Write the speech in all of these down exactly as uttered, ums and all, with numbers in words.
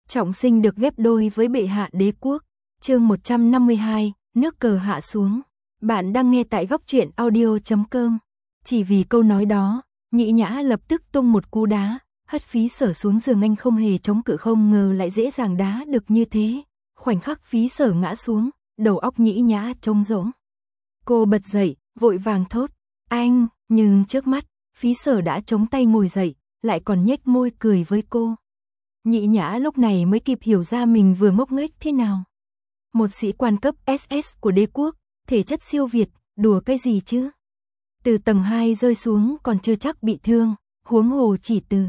Trọng sinh được ghép đôi với bệ hạ đế quốc. Chương một trăm năm mươi hai, nước cờ hạ xuống. Bạn đang nghe tại góc truyện audio chấm com. Chỉ vì câu nói đó, Nhĩ Nhã lập tức tung một cú đá, hất Phí Sở xuống giường. Anh không hề chống cự, không ngờ lại dễ dàng đá được như thế. Khoảnh khắc Phí Sở ngã xuống, đầu óc Nhĩ Nhã trống rỗng. Cô bật dậy, vội vàng thốt, anh, nhưng trước mắt, Phí Sở đã chống tay ngồi dậy, lại còn nhếch môi cười với cô. Nhĩ Nhã lúc này mới kịp hiểu ra mình vừa ngốc nghếch thế nào. Một sĩ quan cấp ét ét của đế quốc, thể chất siêu việt, đùa cái gì chứ? Từ tầng hai rơi xuống còn chưa chắc bị thương, huống hồ chỉ từ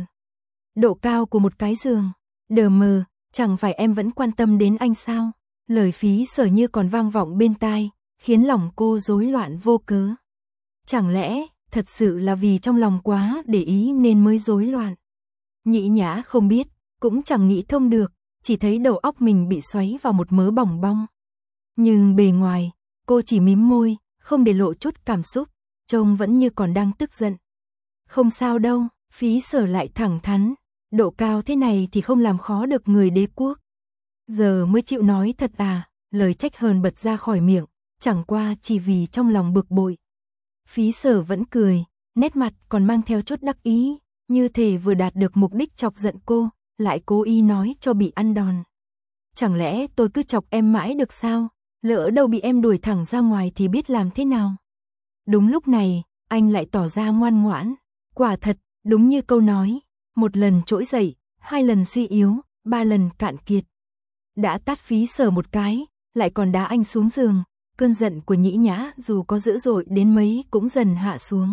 độ cao của một cái giường. Đờ mờ, chẳng phải em vẫn quan tâm đến anh sao? Lời Phí Sở như còn vang vọng bên tai, khiến lòng cô rối loạn vô cớ. Chẳng lẽ, thật sự là vì trong lòng quá để ý nên mới rối loạn? Nhĩ Nhã không biết, cũng chẳng nghĩ thông được, chỉ thấy đầu óc mình bị xoáy vào một mớ bòng bong. Nhưng bề ngoài, cô chỉ mím môi, không để lộ chút cảm xúc, trông vẫn như còn đang tức giận. Không sao đâu, Phí Sở lại thẳng thắn, độ cao thế này thì không làm khó được người đế quốc. Giờ mới chịu nói thật à? Lời trách hờn bật ra khỏi miệng, chẳng qua chỉ vì trong lòng bực bội. Phí Sở vẫn cười, nét mặt còn mang theo chút đắc ý, như thể vừa đạt được mục đích chọc giận cô, lại cố ý nói cho bị ăn đòn. Chẳng lẽ tôi cứ chọc em mãi được sao? Lỡ đâu bị em đuổi thẳng ra ngoài thì biết làm thế nào? Đúng lúc này, anh lại tỏ ra ngoan ngoãn. Quả thật, đúng như câu nói, một lần trỗi dậy, hai lần suy yếu, ba lần cạn kiệt. Đã tát Phí Sở một cái, lại còn đá anh xuống giường. Cơn giận của Nhĩ Nhã dù có dữ dội đến mấy cũng dần hạ xuống.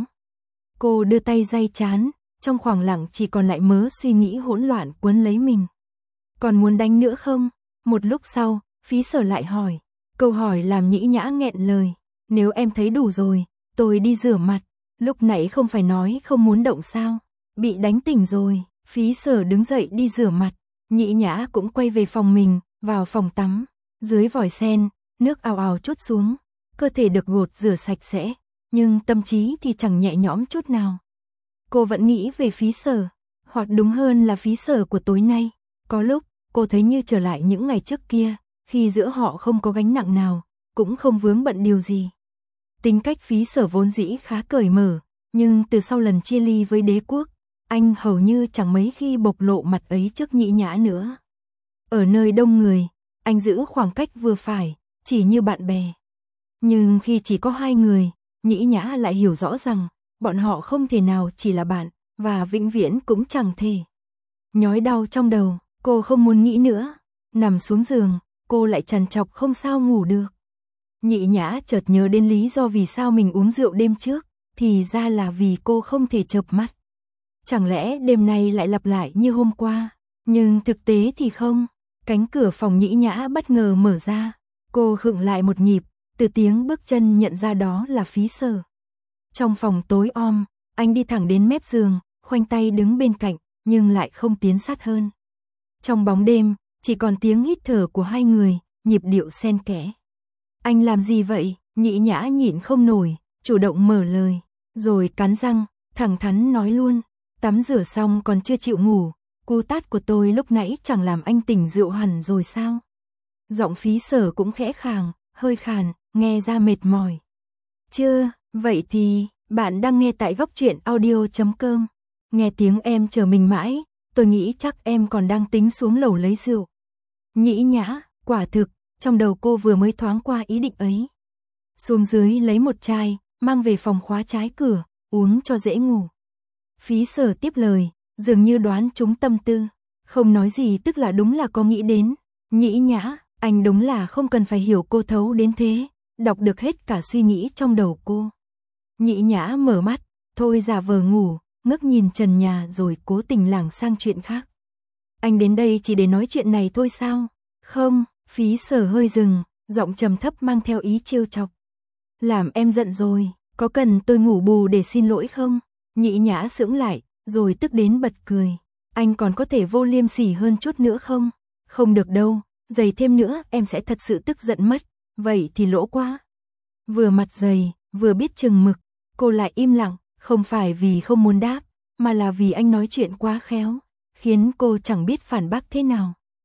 Cô đưa tay day trán, trong khoảng lặng chỉ còn lại mớ suy nghĩ hỗn loạn cuốn lấy mình. Còn muốn đánh nữa không? Một lúc sau, Phí Sở lại hỏi. Câu hỏi làm Nhĩ Nhã nghẹn lời. Nếu em thấy đủ rồi, tôi đi rửa mặt. Lúc nãy không phải nói không muốn động sao? Bị đánh tỉnh rồi. Phí Sở đứng dậy đi rửa mặt. Nhĩ Nhã cũng quay về phòng mình, vào phòng tắm. Dưới vòi sen, nước ào ào trút xuống. Cơ thể được gột rửa sạch sẽ, nhưng tâm trí thì chẳng nhẹ nhõm chút nào. Cô vẫn nghĩ về Phí Sở, hoặc đúng hơn là Phí Sở của tối nay. Có lúc, cô thấy như trở lại những ngày trước kia, khi giữa họ không có gánh nặng nào, cũng không vướng bận điều gì. Tính cách Phí Sở vốn dĩ khá cởi mở, nhưng từ sau lần chia ly với đế quốc, anh hầu như chẳng mấy khi bộc lộ mặt ấy trước Nhĩ Nhã nữa. Ở nơi đông người, anh giữ khoảng cách vừa phải, chỉ như bạn bè. Nhưng khi chỉ có hai người, Nhĩ Nhã lại hiểu rõ rằng, bọn họ không thể nào chỉ là bạn, và vĩnh viễn cũng chẳng thể. Nhói đau trong đầu, cô không muốn nghĩ nữa. Nằm xuống giường, cô lại trằn trọc không sao ngủ được. Nhĩ Nhã chợt nhớ đến lý do vì sao mình uống rượu đêm trước, thì ra là vì cô không thể chợp mắt. Chẳng lẽ đêm nay lại lặp lại như hôm qua? Nhưng thực tế thì không. Cánh cửa phòng Nhĩ Nhã bất ngờ mở ra. Cô khựng lại một nhịp, từ tiếng bước chân nhận ra đó là Phí Sở. Trong phòng tối om, anh đi thẳng đến mép giường, khoanh tay đứng bên cạnh, nhưng lại không tiến sát hơn. Trong bóng đêm, chỉ còn tiếng hít thở của hai người, nhịp điệu xen kẽ. Anh làm gì vậy? Nhĩ Nhã nhịn không nổi, chủ động mở lời, rồi cắn răng, thẳng thắn nói luôn. Tắm rửa xong còn chưa chịu ngủ, cú tát của tôi lúc nãy chẳng làm anh tỉnh rượu hẳn rồi sao? Giọng Phí Sở cũng khẽ khàng, hơi khàn, nghe ra mệt mỏi. Chưa, vậy thì, bạn đang nghe tại góc truyện audio chấm com. Nghe tiếng em chờ mình mãi, tôi nghĩ chắc em còn đang tính xuống lầu lấy rượu. Nhĩ Nhã, quả thực, trong đầu cô vừa mới thoáng qua ý định ấy. Xuống dưới lấy một chai, mang về phòng khóa trái cửa, uống cho dễ ngủ. Phí Sở tiếp lời, dường như đoán trúng tâm tư. Không nói gì tức là đúng là có nghĩ đến. Nhĩ Nhã, anh đúng là không cần phải hiểu cô thấu đến thế, đọc được hết cả suy nghĩ trong đầu cô. Nhĩ Nhã mở mắt, thôi giả vờ ngủ, ngước nhìn trần nhà rồi cố tình lảng sang chuyện khác. Anh đến đây chỉ để nói chuyện này thôi sao? Không, Phí Sở hơi dừng, giọng trầm thấp mang theo ý trêu chọc. Làm em giận rồi, có cần tôi ngủ bù để xin lỗi không? Nhĩ Nhã sững lại, rồi tức đến bật cười. Anh còn có thể vô liêm sỉ hơn chút nữa không? Không được đâu, dày thêm nữa em sẽ thật sự tức giận mất, vậy thì lỗ quá. Vừa mặt dày, vừa biết chừng mực, cô lại im lặng, không phải vì không muốn đáp, mà là vì anh nói chuyện quá khéo, khiến cô chẳng biết phản bác thế nào.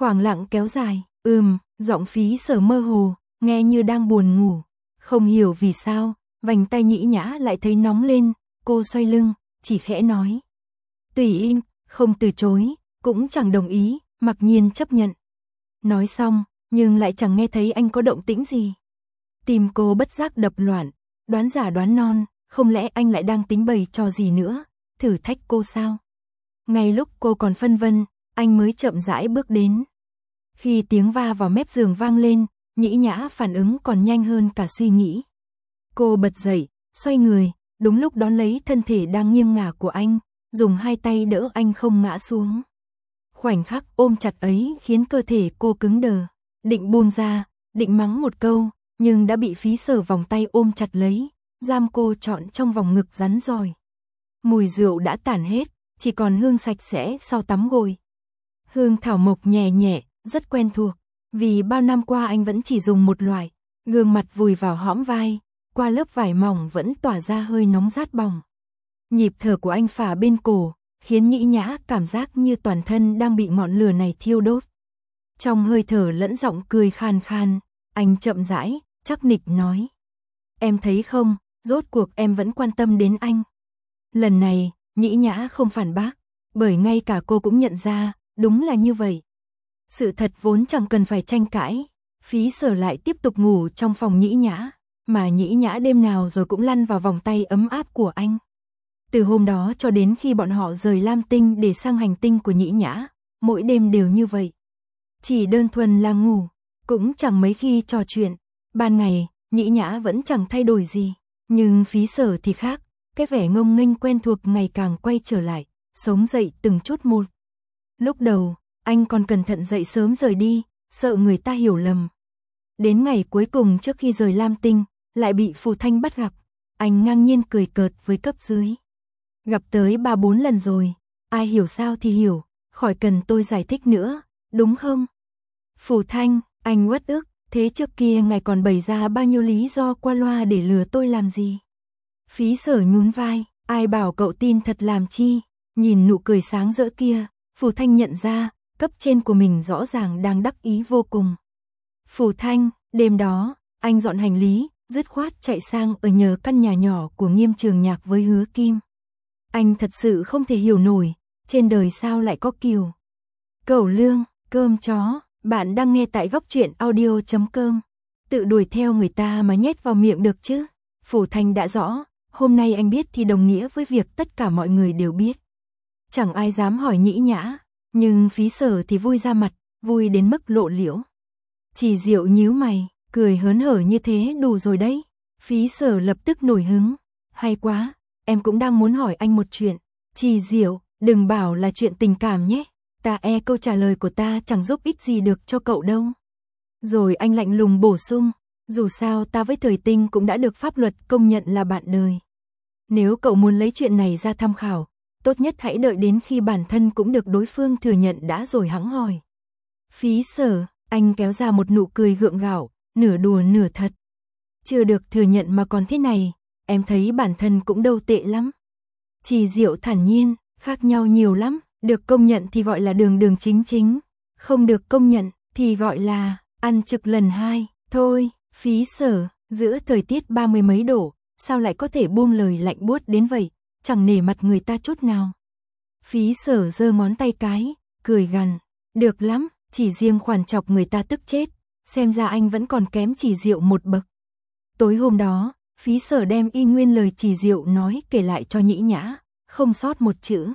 Khoảng lặng kéo dài, ừm, giọng Phí Sở mơ hồ, nghe như đang buồn ngủ. Không hiểu vì sao, vành tay Nhĩ Nhã lại thấy nóng lên, cô xoay lưng, chỉ khẽ nói. Tùy im, không từ chối, cũng chẳng đồng ý, mặc nhiên chấp nhận. Nói xong, nhưng lại chẳng nghe thấy anh có động tĩnh gì. Tim cô bất giác đập loạn, đoán giả đoán non, không lẽ anh lại đang tính bày trò gì nữa, thử thách cô sao? Ngay lúc cô còn phân vân, anh mới chậm rãi bước đến. Khi tiếng va vào mép giường vang lên, Nhĩ Nhã phản ứng còn nhanh hơn cả suy nghĩ. Cô bật dậy, xoay người, đúng lúc đón lấy thân thể đang nghiêng ngả của anh, dùng hai tay đỡ anh không ngã xuống. Khoảnh khắc ôm chặt ấy khiến cơ thể cô cứng đờ, định buông ra, định mắng một câu, nhưng đã bị Phí Sở vòng tay ôm chặt lấy, giam cô trọn trong vòng ngực rắn rỏi. Mùi rượu đã tản hết, chỉ còn hương sạch sẽ sau tắm gội. Hương thảo mộc nhẹ nhẹ, rất quen thuộc, vì bao năm qua anh vẫn chỉ dùng một loại. Gương mặt vùi vào hõm vai, qua lớp vải mỏng vẫn tỏa ra hơi nóng rát bỏng. Nhịp thở của anh phả bên cổ, khiến Nhĩ Nhã cảm giác như toàn thân đang bị ngọn lửa này thiêu đốt. Trong hơi thở lẫn giọng cười khan khan, anh chậm rãi, chắc nịch nói. Em thấy không, rốt cuộc em vẫn quan tâm đến anh. Lần này, Nhĩ Nhã không phản bác, bởi ngay cả cô cũng nhận ra, đúng là như vậy. Sự thật vốn chẳng cần phải tranh cãi, Phí Sở lại tiếp tục ngủ trong phòng Nhĩ Nhã, mà Nhĩ Nhã đêm nào rồi cũng lăn vào vòng tay ấm áp của anh. Từ hôm đó cho đến khi bọn họ rời Lam Tinh để sang hành tinh của Nhĩ Nhã, mỗi đêm đều như vậy. Chỉ đơn thuần là ngủ, cũng chẳng mấy khi trò chuyện. Ban ngày, Nhĩ Nhã vẫn chẳng thay đổi gì, nhưng Phí Sở thì khác, cái vẻ ngông nghênh quen thuộc ngày càng quay trở lại, sống dậy từng chút một. Lúc đầu, anh còn cẩn thận dậy sớm rời đi, sợ người ta hiểu lầm. Đến ngày cuối cùng trước khi rời Lam Tinh, lại bị Phù Thanh bắt gặp, anh ngang nhiên cười cợt với cấp dưới. Gặp tới ba bốn lần rồi, ai hiểu sao thì hiểu, khỏi cần tôi giải thích nữa, đúng không? Phù Thanh, anh uất ức, thế trước kia ngài còn bày ra bao nhiêu lý do qua loa để lừa tôi làm gì? Phí Sở nhún vai, ai bảo cậu tin thật làm chi? Nhìn nụ cười sáng rỡ kia, Phù Thanh nhận ra, cấp trên của mình rõ ràng đang đắc ý vô cùng. Phù Thanh, đêm đó, anh dọn hành lý, dứt khoát chạy sang ở nhờ căn nhà nhỏ của Nghiêm Trường Nhạc với Hứa Kim. Anh thật sự không thể hiểu nổi, trên đời sao lại có Kiều. Cẩu lương, cơm chó, bạn đang nghe tại góc truyện audio chấm com. Tự đuổi theo người ta mà nhét vào miệng được chứ. Phù Thanh đã rõ, hôm nay anh biết thì đồng nghĩa với việc tất cả mọi người đều biết. Chẳng ai dám hỏi Nhĩ Nhã, nhưng Phí Sở thì vui ra mặt, vui đến mức lộ liễu. Chỉ Diệu nhíu mày, cười hớn hở như thế đủ rồi đấy. Phí Sở lập tức nổi hứng, hay quá, em cũng đang muốn hỏi anh một chuyện. Chỉ Diệu, đừng bảo là chuyện tình cảm nhé, ta e câu trả lời của ta chẳng giúp ích gì được cho cậu đâu. Rồi anh lạnh lùng bổ sung, dù sao ta với Thời Tinh cũng đã được pháp luật công nhận là bạn đời. Nếu cậu muốn lấy chuyện này ra tham khảo, tốt nhất hãy đợi đến khi bản thân cũng được đối phương thừa nhận đã rồi hẵng hỏi. Phí Sở, anh kéo ra một nụ cười gượng gạo, nửa đùa nửa thật. Chưa được thừa nhận mà còn thế này, em thấy bản thân cũng đâu tệ lắm. Chỉ Diệu thản nhiên, khác nhau nhiều lắm, được công nhận thì gọi là đường đường chính chính, không được công nhận thì gọi là ăn trực lần hai. Thôi, Phí Sở, giữa thời tiết ba mươi mấy độ, sao lại có thể buông lời lạnh buốt đến vậy, chẳng nể mặt người ta chút nào. Phí Sở giơ ngón tay cái, cười gằn, được lắm, chỉ riêng khoản chọc người ta tức chết, xem ra anh vẫn còn kém Chỉ Diệu một bậc. Tối hôm đó, Phí Sở đem y nguyên lời Chỉ Diệu nói kể lại cho Nhĩ Nhã, không sót một chữ.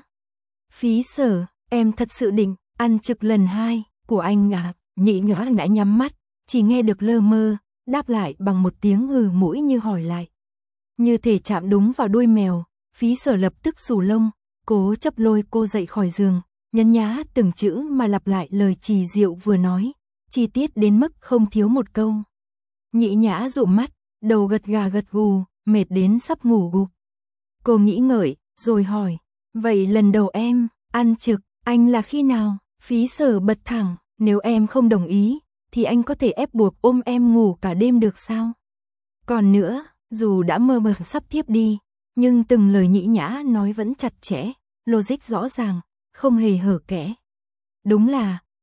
Phí Sở, em thật sự định ăn trực lần hai của anh à? Nhĩ Nhã đã nhắm mắt, chỉ nghe được lơ mơ, đáp lại bằng một tiếng hừ mũi như hỏi lại. Như thể chạm đúng vào đuôi mèo, Phí Sở lập tức xù lông, cố chấp lôi cô dậy khỏi giường, nhấn nhá từng chữ mà lặp lại lời Chỉ Diệu vừa nói, chi tiết đến mức không thiếu một câu. Nhĩ Nhã dụm mắt, đầu gật gà gật gù, mệt đến sắp ngủ gục. Cô nghĩ ngợi, rồi hỏi, vậy lần đầu em ăn trực, anh là khi nào? Phí Sở bật thẳng, nếu em không đồng ý, thì anh có thể ép buộc ôm em ngủ cả đêm được sao? Còn nữa, dù đã mơ mơ sắp thiếp đi, nhưng từng lời Nhĩ Nhã nói vẫn chặt chẽ, logic rõ ràng, không hề hở kẽ. Đúng là,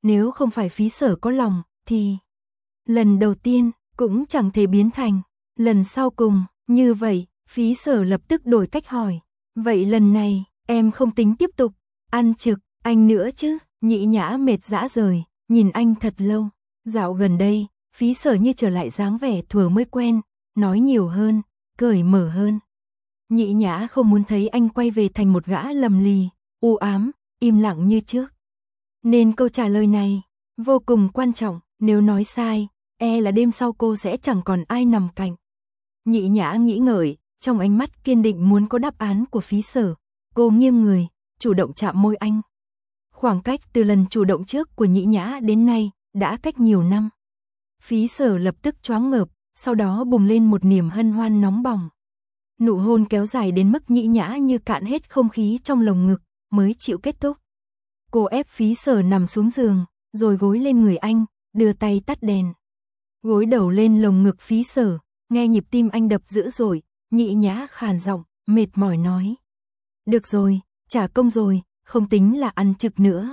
nếu không phải Phí Sở có lòng, thì lần đầu tiên cũng chẳng thể biến thành lần sau cùng. Như vậy, Phí Sở lập tức đổi cách hỏi, vậy lần này, em không tính tiếp tục ăn trực anh nữa chứ? Nhĩ Nhã mệt rã rời, nhìn anh thật lâu. Dạo gần đây, Phí Sở như trở lại dáng vẻ thuở mới quen, nói nhiều hơn, cởi mở hơn. Nhĩ Nhã không muốn thấy anh quay về thành một gã lầm lì, u ám, im lặng như trước. Nên câu trả lời này vô cùng quan trọng, nếu nói sai, e là đêm sau cô sẽ chẳng còn ai nằm cạnh. Nhĩ Nhã nghĩ ngợi, trong ánh mắt kiên định muốn có đáp án của Phí Sở. Cô nghiêng người, chủ động chạm môi anh. Khoảng cách từ lần chủ động trước của Nhĩ Nhã đến nay đã cách nhiều năm. Phí Sở lập tức choáng ngợp, sau đó bùng lên một niềm hân hoan nóng bỏng. Nụ hôn kéo dài đến mức Nhĩ Nhã như cạn hết không khí trong lồng ngực, mới chịu kết thúc. Cô ép Phí Sở nằm xuống giường, rồi gối lên người anh, đưa tay tắt đèn. Gối đầu lên lồng ngực Phí Sở, nghe nhịp tim anh đập dữ dội, Nhĩ Nhã khàn giọng, mệt mỏi nói. Được rồi, trả công rồi, không tính là ăn trực nữa.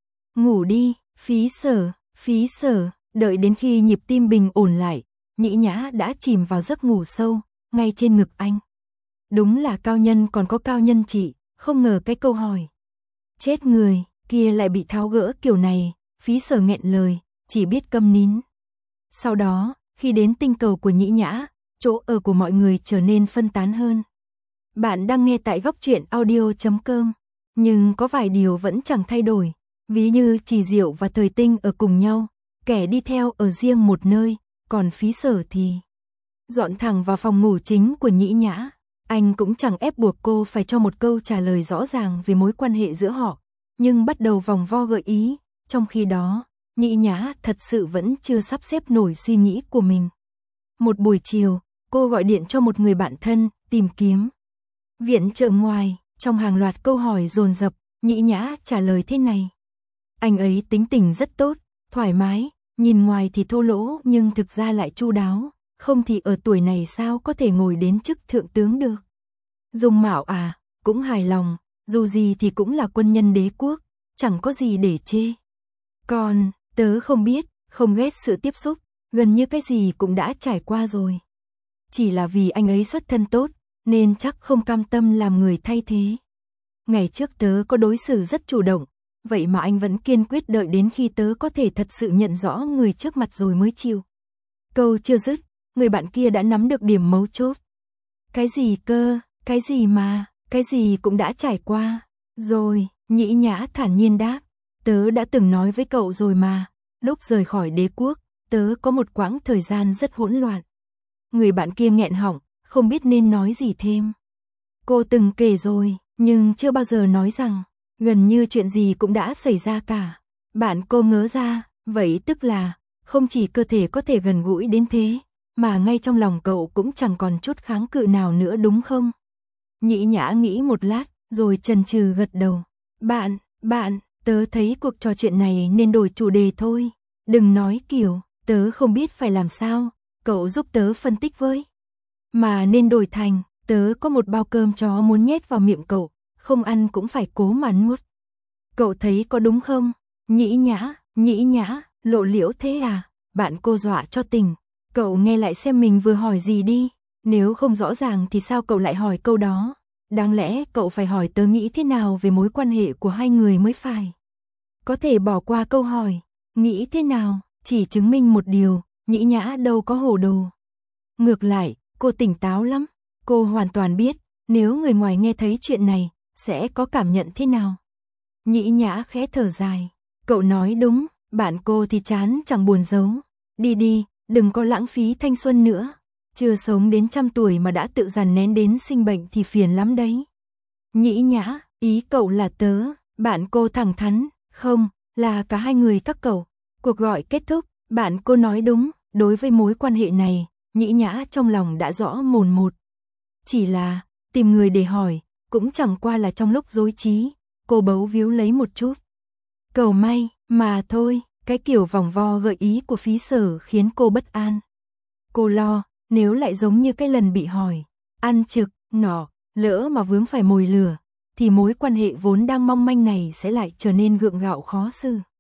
Ngủ đi, Phí Sở, Phí Sở, đợi đến khi nhịp tim bình ổn lại, Nhĩ Nhã đã chìm vào giấc ngủ sâu, ngay trên ngực anh. Đúng là cao nhân còn có cao nhân trị, không ngờ cái câu hỏi chết người kia lại bị tháo gỡ kiểu này. Phí Sở nghẹn lời, chỉ biết câm nín. Sau đó, khi đến tinh cầu của Nhĩ Nhã, chỗ ở của mọi người trở nên phân tán hơn. Bạn đang nghe tại góc truyện audio chấm com, nhưng có vài điều vẫn chẳng thay đổi, ví như Trì Diệu và Thời Tinh ở cùng nhau, kẻ đi theo ở riêng một nơi, còn Phí Sở thì dọn thẳng vào phòng ngủ chính của Nhĩ Nhã. Anh cũng chẳng ép buộc cô phải cho một câu trả lời rõ ràng về mối quan hệ giữa họ, nhưng bắt đầu vòng vo gợi ý. Trong khi đó, Nhĩ Nhã thật sự vẫn chưa sắp xếp nổi suy nghĩ của mình. Một buổi chiều, cô gọi điện cho một người bạn thân, tìm kiếm viện trợ ngoài. Trong hàng loạt câu hỏi dồn dập, Nhĩ Nhã trả lời thế này. Anh ấy tính tình rất tốt, thoải mái, nhìn ngoài thì thô lỗ nhưng thực ra lại chu đáo, không thì ở tuổi này sao có thể ngồi đến chức thượng tướng được. Dung mạo à, cũng hài lòng, dù gì thì cũng là quân nhân đế quốc, chẳng có gì để chê. Còn, tớ không biết, không ghét sự tiếp xúc, gần như cái gì cũng đã trải qua rồi. Chỉ là vì anh ấy xuất thân tốt, nên chắc không cam tâm làm người thay thế. Ngày trước tớ có đối xử rất chủ động, vậy mà anh vẫn kiên quyết đợi đến khi tớ có thể thật sự nhận rõ người trước mặt rồi mới chịu. Câu chưa dứt, người bạn kia đã nắm được điểm mấu chốt. Cái gì cơ, cái gì mà, cái gì cũng đã trải qua. Rồi, Nhĩ Nhã thản nhiên đáp, tớ đã từng nói với cậu rồi mà, lúc rời khỏi đế quốc, tớ có một quãng thời gian rất hỗn loạn. Người bạn kia nghẹn họng, không biết nên nói gì thêm. Cô từng kể rồi, nhưng chưa bao giờ nói rằng, gần như chuyện gì cũng đã xảy ra cả. Bạn cô ngớ ra, vậy tức là, không chỉ cơ thể có thể gần gũi đến thế, mà ngay trong lòng cậu cũng chẳng còn chút kháng cự nào nữa đúng không? Nhĩ Nhã nghĩ một lát, rồi chần chừ gật đầu. Bạn, bạn, tớ thấy cuộc trò chuyện này nên đổi chủ đề thôi. Đừng nói kiểu, tớ không biết phải làm sao, cậu giúp tớ phân tích với. Mà nên đổi thành, tớ có một bao cơm chó muốn nhét vào miệng cậu, không ăn cũng phải cố mà nuốt. Cậu thấy có đúng không? Nhĩ Nhã, Nhĩ Nhã, lộ liễu thế à? Bạn cô dọa cho tỉnh. Cậu nghe lại xem mình vừa hỏi gì đi. Nếu không rõ ràng thì sao cậu lại hỏi câu đó? Đáng lẽ cậu phải hỏi tớ nghĩ thế nào về mối quan hệ của hai người mới phải. Có thể bỏ qua câu hỏi, nghĩ thế nào, chỉ chứng minh một điều, Nhĩ Nhã đâu có hồ đồ. Ngược lại, cô tỉnh táo lắm. Cô hoàn toàn biết, nếu người ngoài nghe thấy chuyện này, sẽ có cảm nhận thế nào. Nhĩ Nhã khẽ thở dài. Cậu nói đúng, bạn cô thì chán chẳng buồn giấu. Đi đi, đừng có lãng phí thanh xuân nữa. Chưa sống đến trăm tuổi mà đã tự dằn nén đến sinh bệnh thì phiền lắm đấy. Nhĩ Nhã, ý cậu là tớ. Bạn cô thẳng thắn, không, là cả hai người các cậu. Cuộc gọi kết thúc, bạn cô nói đúng, đối với mối quan hệ này, Nhĩ Nhã trong lòng đã rõ mồn một. Chỉ là, tìm người để hỏi, cũng chẳng qua là trong lúc rối trí, cô bấu víu lấy một chút. Cầu may, mà thôi, cái kiểu vòng vo gợi ý của Phí Sở khiến cô bất an. Cô lo, nếu lại giống như cái lần bị hỏi, ăn trực, nọ, lỡ mà vướng phải mồi lửa, thì mối quan hệ vốn đang mong manh này sẽ lại trở nên gượng gạo khó xử.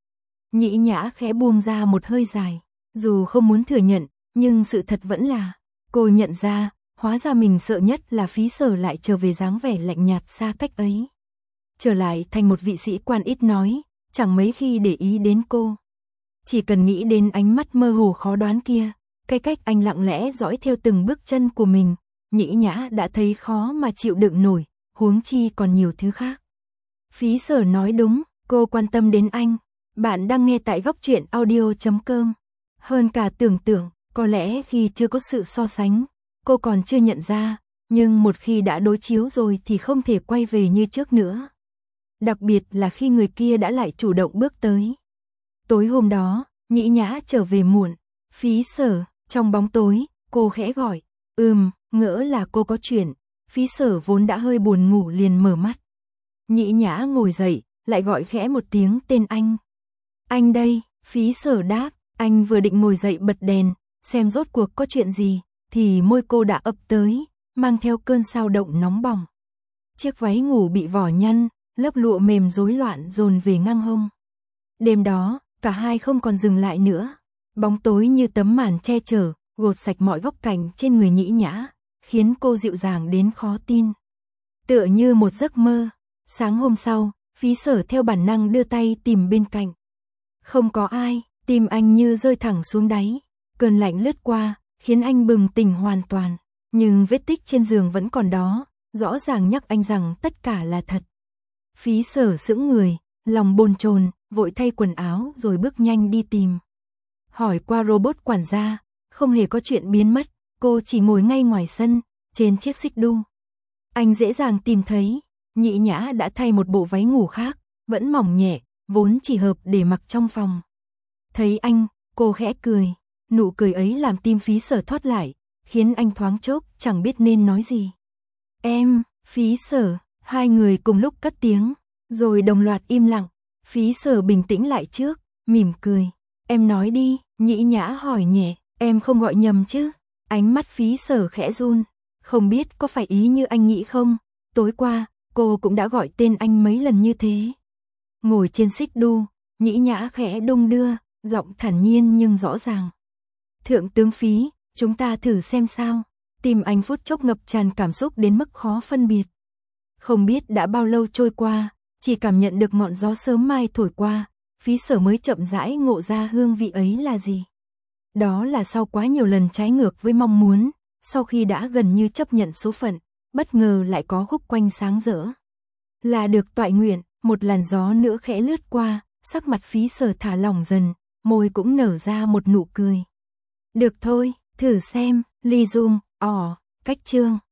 Nhĩ Nhã khẽ buông ra một hơi dài. Dù không muốn thừa nhận, nhưng sự thật vẫn là, cô nhận ra, hóa ra mình sợ nhất là Phí Sở lại trở về dáng vẻ lạnh nhạt xa cách ấy. Trở lại thành một vị sĩ quan ít nói, chẳng mấy khi để ý đến cô. Chỉ cần nghĩ đến ánh mắt mơ hồ khó đoán kia, cái cách anh lặng lẽ dõi theo từng bước chân của mình, Nhĩ Nhã đã thấy khó mà chịu đựng nổi, huống chi còn nhiều thứ khác. Phí Sở nói đúng, cô quan tâm đến anh. Bạn đang nghe tại góc truyện audio chấm com. Hơn cả tưởng tượng, có lẽ khi chưa có sự so sánh, cô còn chưa nhận ra, nhưng một khi đã đối chiếu rồi thì không thể quay về như trước nữa. Đặc biệt là khi người kia đã lại chủ động bước tới. Tối hôm đó, Nhĩ Nhã trở về muộn. Phí Sở, trong bóng tối, cô khẽ gọi. Ừm, ngỡ là cô có chuyện. Phí Sở vốn đã hơi buồn ngủ liền mở mắt. Nhĩ Nhã ngồi dậy, lại gọi khẽ một tiếng tên anh. Anh đây, Phí Sở đáp. Anh vừa định ngồi dậy bật đèn, xem rốt cuộc có chuyện gì, thì môi cô đã ập tới, mang theo cơn sao động nóng bỏng. Chiếc váy ngủ bị vỏ nhăn, lớp lụa mềm rối loạn dồn về ngang hông. Đêm đó, cả hai không còn dừng lại nữa. Bóng tối như tấm màn che chở, gột sạch mọi góc cạnh trên người Nhĩ Nhã, khiến cô dịu dàng đến khó tin. Tựa như một giấc mơ. Sáng hôm sau, Phí Sở theo bản năng đưa tay tìm bên cạnh. Không có ai, tim anh như rơi thẳng xuống đáy. Cơn lạnh lướt qua, khiến anh bừng tỉnh hoàn toàn. Nhưng vết tích trên giường vẫn còn đó, rõ ràng nhắc anh rằng tất cả là thật. Phí Sở sững người, lòng bồn chồn, vội thay quần áo rồi bước nhanh đi tìm. Hỏi qua robot quản gia, không hề có chuyện biến mất, cô chỉ ngồi ngay ngoài sân, trên chiếc xích đu. Anh dễ dàng tìm thấy, Nhĩ Nhã đã thay một bộ váy ngủ khác, vẫn mỏng nhẹ, vốn chỉ hợp để mặc trong phòng. Thấy anh, cô khẽ cười, nụ cười ấy làm tim Phí Sở thoát lại, khiến anh thoáng chốc chẳng biết nên nói gì. Em, Phí Sở, hai người cùng lúc cất tiếng, rồi đồng loạt im lặng. Phí Sở bình tĩnh lại trước, mỉm cười. Em nói đi, Nhĩ Nhã hỏi nhẹ, em không gọi nhầm chứ? Ánh mắt Phí Sở khẽ run, không biết có phải ý như anh nghĩ không? Tối qua, cô cũng đã gọi tên anh mấy lần như thế. Ngồi trên xích đu, Nhĩ Nhã khẽ đung đưa, giọng thản nhiên nhưng rõ ràng. Thượng tướng Phí, chúng ta thử xem sao. Tim anh phút chốc ngập tràn cảm xúc đến mức khó phân biệt. Không biết đã bao lâu trôi qua, chỉ cảm nhận được ngọn gió sớm mai thổi qua, Phí Sở mới chậm rãi ngộ ra hương vị ấy là gì. Đó là sau quá nhiều lần trái ngược với mong muốn, sau khi đã gần như chấp nhận số phận, bất ngờ lại có khúc quanh sáng rỡ. Là được toại nguyện, một làn gió nữa khẽ lướt qua, sắc mặt Phí Sở thả lỏng dần, môi cũng nở ra một nụ cười. Được thôi, thử xem, Ly Dung, ỏ, cách chương.